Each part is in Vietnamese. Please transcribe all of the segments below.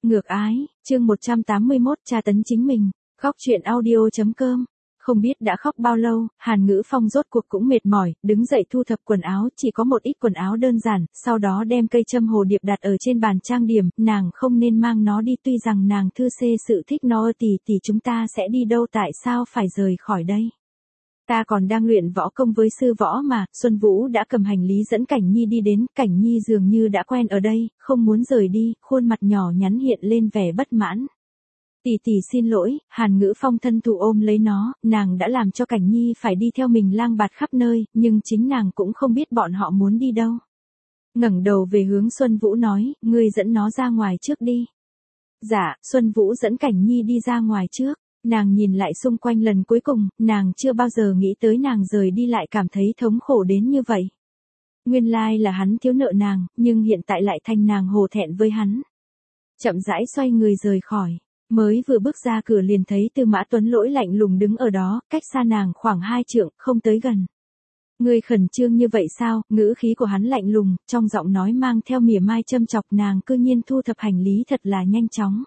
Ngược ái, chương 181 tra tấn chính mình, khóc chuyện audio.com. Không biết đã khóc bao lâu, Hàn Ngữ Phong rốt cuộc cũng mệt mỏi, đứng dậy thu thập quần áo, chỉ có một ít quần áo đơn giản, sau đó đem cây châm hồ điệp đặt ở trên bàn trang điểm, nàng không nên mang nó đi, tuy rằng nàng thư xê sự thích nó, tỷ chúng ta sẽ đi đâu, tại sao phải rời khỏi đây? Ta còn đang luyện võ công với sư võ mà. Xuân Vũ đã cầm hành lý dẫn Cảnh Nhi đi đến, Cảnh Nhi dường như đã quen ở đây, không muốn rời đi, khuôn mặt nhỏ nhắn hiện lên vẻ bất mãn. Tỷ xin lỗi. Hàn Ngữ Phong thân thủ ôm lấy nó, nàng đã làm cho Cảnh Nhi phải đi theo mình lang bạt khắp nơi, nhưng chính nàng cũng không biết bọn họ muốn đi đâu. Ngẩng đầu về hướng Xuân Vũ nói, ngươi dẫn nó ra ngoài trước đi. Dạ. Xuân Vũ dẫn Cảnh Nhi đi ra ngoài trước. Nàng nhìn lại xung quanh lần cuối cùng, nàng chưa bao giờ nghĩ tới nàng rời đi lại cảm thấy thống khổ đến như vậy. Nguyên lai là hắn thiếu nợ nàng, nhưng hiện tại lại thành nàng hổ thẹn với hắn. Chậm rãi xoay người rời khỏi, mới vừa bước ra cửa liền thấy Tư Mã Tuấn Lỗi lạnh lùng đứng ở đó, cách xa nàng khoảng 2 trượng, không tới gần. Ngươi khẩn trương như vậy sao? Ngữ khí của hắn lạnh lùng, trong giọng nói mang theo mỉa mai châm chọc, nàng cư nhiên thu thập hành lý thật là nhanh chóng.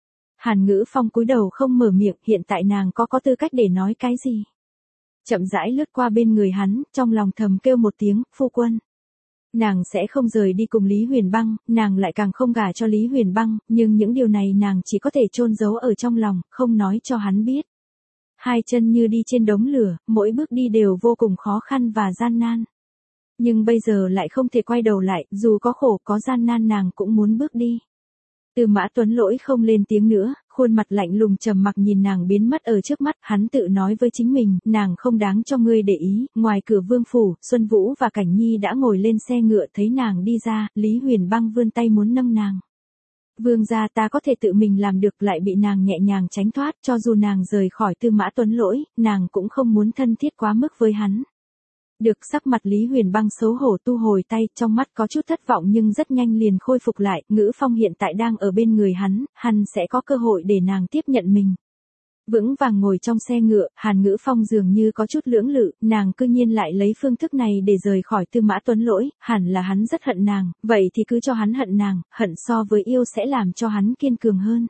Hàn Ngữ Phong cúi đầu không mở miệng, hiện tại nàng có tư cách để nói cái gì. Chậm rãi lướt qua bên người hắn, trong lòng thầm kêu một tiếng, phu quân. Nàng sẽ không rời đi cùng Lý Huyền Băng, nàng lại càng không gả cho Lý Huyền Băng, nhưng những điều này nàng chỉ có thể chôn giấu ở trong lòng, không nói cho hắn biết. Hai chân như đi trên đống lửa, mỗi bước đi đều vô cùng khó khăn và gian nan. Nhưng bây giờ lại không thể quay đầu lại, dù có khổ có gian nan nàng cũng muốn bước đi. Tư Mã Tuấn Lỗi không lên tiếng nữa, khuôn mặt lạnh lùng trầm mặc nhìn nàng biến mất ở trước mắt, hắn tự nói với chính mình, nàng không đáng cho ngươi để ý. Ngoài cửa vương phủ, Xuân Vũ và Cảnh Nhi đã ngồi lên xe ngựa, thấy nàng đi ra, Lý Huyền Băng vươn tay muốn nâng nàng. Vương gia, ta có thể tự mình làm được, lại bị nàng nhẹ nhàng tránh thoát, cho dù nàng rời khỏi Tư Mã Tuấn Lỗi, nàng cũng không muốn thân thiết quá mức với hắn. Được. Sắc mặt Lý Huyền Băng xấu hổ thu hồi tay, trong mắt có chút thất vọng nhưng rất nhanh liền khôi phục lại. Ngữ Phong hiện tại đang ở bên người hắn sẽ có cơ hội để nàng tiếp nhận mình. Vững vàng ngồi trong xe ngựa, Hàn Ngữ Phong dường như có chút lưỡng lự, nàng cư nhiên lại lấy phương thức này để rời khỏi Tư Mã Tuấn Lỗi, hẳn là hắn rất hận nàng, vậy thì cứ cho hắn hận nàng, hận so với yêu sẽ làm cho hắn kiên cường hơn.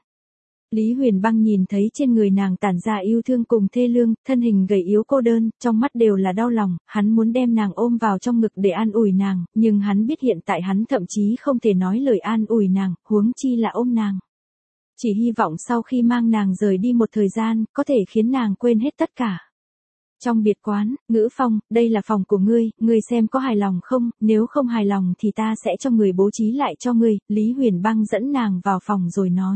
Lý Huyền Băng nhìn thấy trên người nàng tản ra yêu thương cùng thê lương, thân hình gầy yếu cô đơn, trong mắt đều là đau lòng, hắn muốn đem nàng ôm vào trong ngực để an ủi nàng, nhưng hắn biết hiện tại hắn thậm chí không thể nói lời an ủi nàng, huống chi là ôm nàng. Chỉ hy vọng sau khi mang nàng rời đi một thời gian, có thể khiến nàng quên hết tất cả. Trong biệt quán, Ngữ Phong, đây là phòng của ngươi xem có hài lòng không, nếu không hài lòng thì ta sẽ cho người bố trí lại cho ngươi. Lý Huyền Băng dẫn nàng vào phòng rồi nói.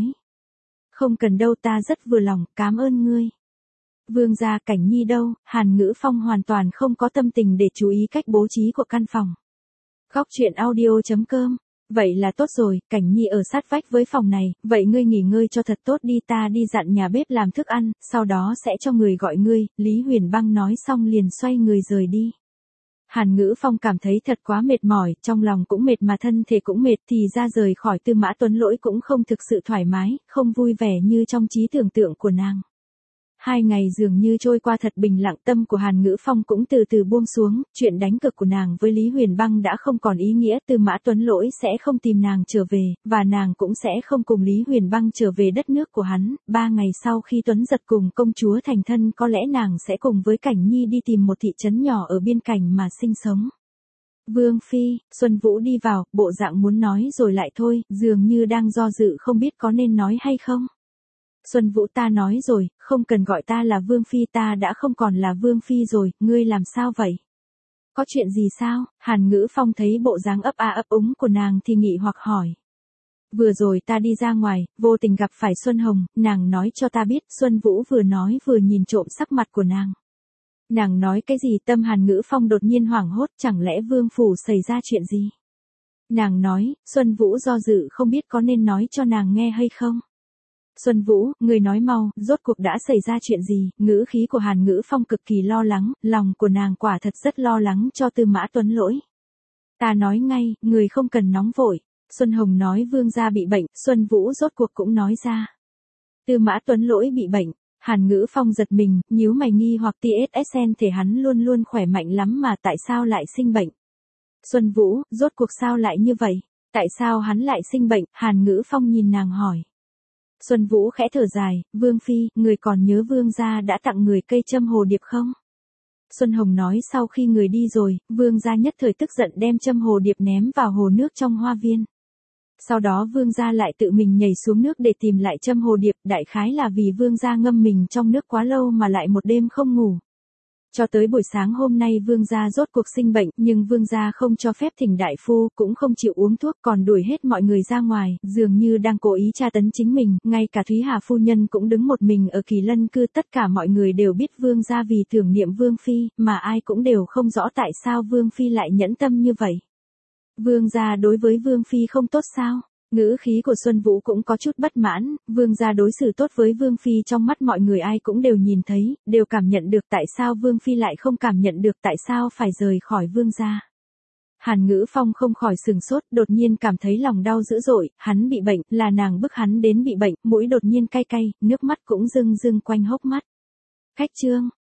Không cần đâu, ta rất vừa lòng, cảm ơn ngươi. Vương gia, Cảnh Nhi đâu? Hàn Ngữ Phong hoàn toàn không có tâm tình để chú ý cách bố trí của căn phòng. Khóc chuyện audio.com. Vậy là tốt rồi, Cảnh Nhi ở sát vách với phòng này, vậy ngươi nghỉ ngơi cho thật tốt đi, ta đi dặn nhà bếp làm thức ăn, sau đó sẽ cho người gọi ngươi. Lý Huyền Băng nói xong liền xoay người rời đi. Hàn Ngữ Phong cảm thấy thật quá mệt mỏi, trong lòng cũng mệt mà thân thể cũng mệt, thì ra rời khỏi Tư Mã Tuấn Lỗi cũng không thực sự thoải mái, không vui vẻ như trong trí tưởng tượng của nàng. 2 ngày dường như trôi qua thật bình lặng, tâm của Hàn Ngữ Phong cũng từ từ buông xuống, chuyện đánh cược của nàng với Lý Huyền Băng đã không còn ý nghĩa, Tư Mã Tuấn Lỗi sẽ không tìm nàng trở về, và nàng cũng sẽ không cùng Lý Huyền Băng trở về đất nước của hắn. 3 ngày sau khi Tuấn Giật cùng công chúa thành thân, có lẽ nàng sẽ cùng với Cảnh Nhi đi tìm một thị trấn nhỏ ở biên cảnh mà sinh sống. Vương phi, Xuân Vũ đi vào, bộ dạng muốn nói rồi lại thôi, dường như đang do dự không biết có nên nói hay không. Xuân Vũ, ta nói rồi, không cần gọi ta là Vương phi, ta đã không còn là Vương phi rồi, ngươi làm sao vậy? Có chuyện gì sao? Hàn Ngữ Phong thấy bộ dáng ấp a ấp úng của nàng thì nghỉ hoặc hỏi. Vừa rồi ta đi ra ngoài, vô tình gặp phải Xuân Hồng, nàng nói cho ta biết. Xuân Vũ vừa nói vừa nhìn trộm sắc mặt của nàng. Nàng nói cái gì? Tâm Hàn Ngữ Phong đột nhiên hoảng hốt, chẳng lẽ vương phủ xảy ra chuyện gì? Nàng nói. Xuân Vũ do dự không biết có nên nói cho nàng nghe hay không. Xuân Vũ, người nói mau, rốt cuộc đã xảy ra chuyện gì? Ngữ khí của Hàn Ngữ Phong cực kỳ lo lắng, lòng của nàng quả thật rất lo lắng cho Tư Mã Tuấn Lỗi. Ta nói ngay, người không cần nóng vội. Xuân Hồng nói vương gia bị bệnh, Xuân Vũ rốt cuộc cũng nói ra. Tư Mã Tuấn Lỗi bị bệnh. Hàn Ngữ Phong giật mình, nhíu mày nghi hoặc TSSN thể hắn luôn luôn khỏe mạnh lắm mà tại sao lại sinh bệnh? Xuân Vũ, rốt cuộc sao lại như vậy? Tại sao hắn lại sinh bệnh? Hàn Ngữ Phong nhìn nàng hỏi. Xuân Vũ khẽ thở dài, Vương Phi, người còn nhớ Vương gia đã tặng người cây châm hồ điệp không? Xuân Hồng nói sau khi người đi rồi, Vương gia nhất thời tức giận đem châm hồ điệp ném vào hồ nước trong hoa viên. Sau đó Vương gia lại tự mình nhảy xuống nước để tìm lại châm hồ điệp, đại khái là vì Vương gia ngâm mình trong nước quá lâu mà lại một đêm không ngủ. Cho tới buổi sáng hôm nay Vương gia rốt cuộc sinh bệnh, nhưng Vương gia không cho phép thỉnh đại phu, cũng không chịu uống thuốc, còn đuổi hết mọi người ra ngoài, dường như đang cố ý tra tấn chính mình, ngay cả Thúy Hà phu nhân cũng đứng một mình ở Kỳ Lân cư, tất cả mọi người đều biết Vương gia vì tưởng niệm Vương Phi, mà ai cũng đều không rõ tại sao Vương Phi lại nhẫn tâm như vậy. Vương gia đối với Vương Phi không tốt sao? Ngữ khí của Xuân Vũ cũng có chút bất mãn, Vương gia đối xử tốt với Vương Phi trong mắt mọi người ai cũng đều nhìn thấy, đều cảm nhận được tại sao Vương Phi lại không cảm nhận được tại sao phải rời khỏi Vương gia. Hàn Ngữ Phong không khỏi sừng sốt, đột nhiên cảm thấy lòng đau dữ dội, hắn bị bệnh, là nàng bức hắn đến bị bệnh, mũi đột nhiên cay cay, nước mắt cũng rưng rưng quanh hốc mắt. Khách trương,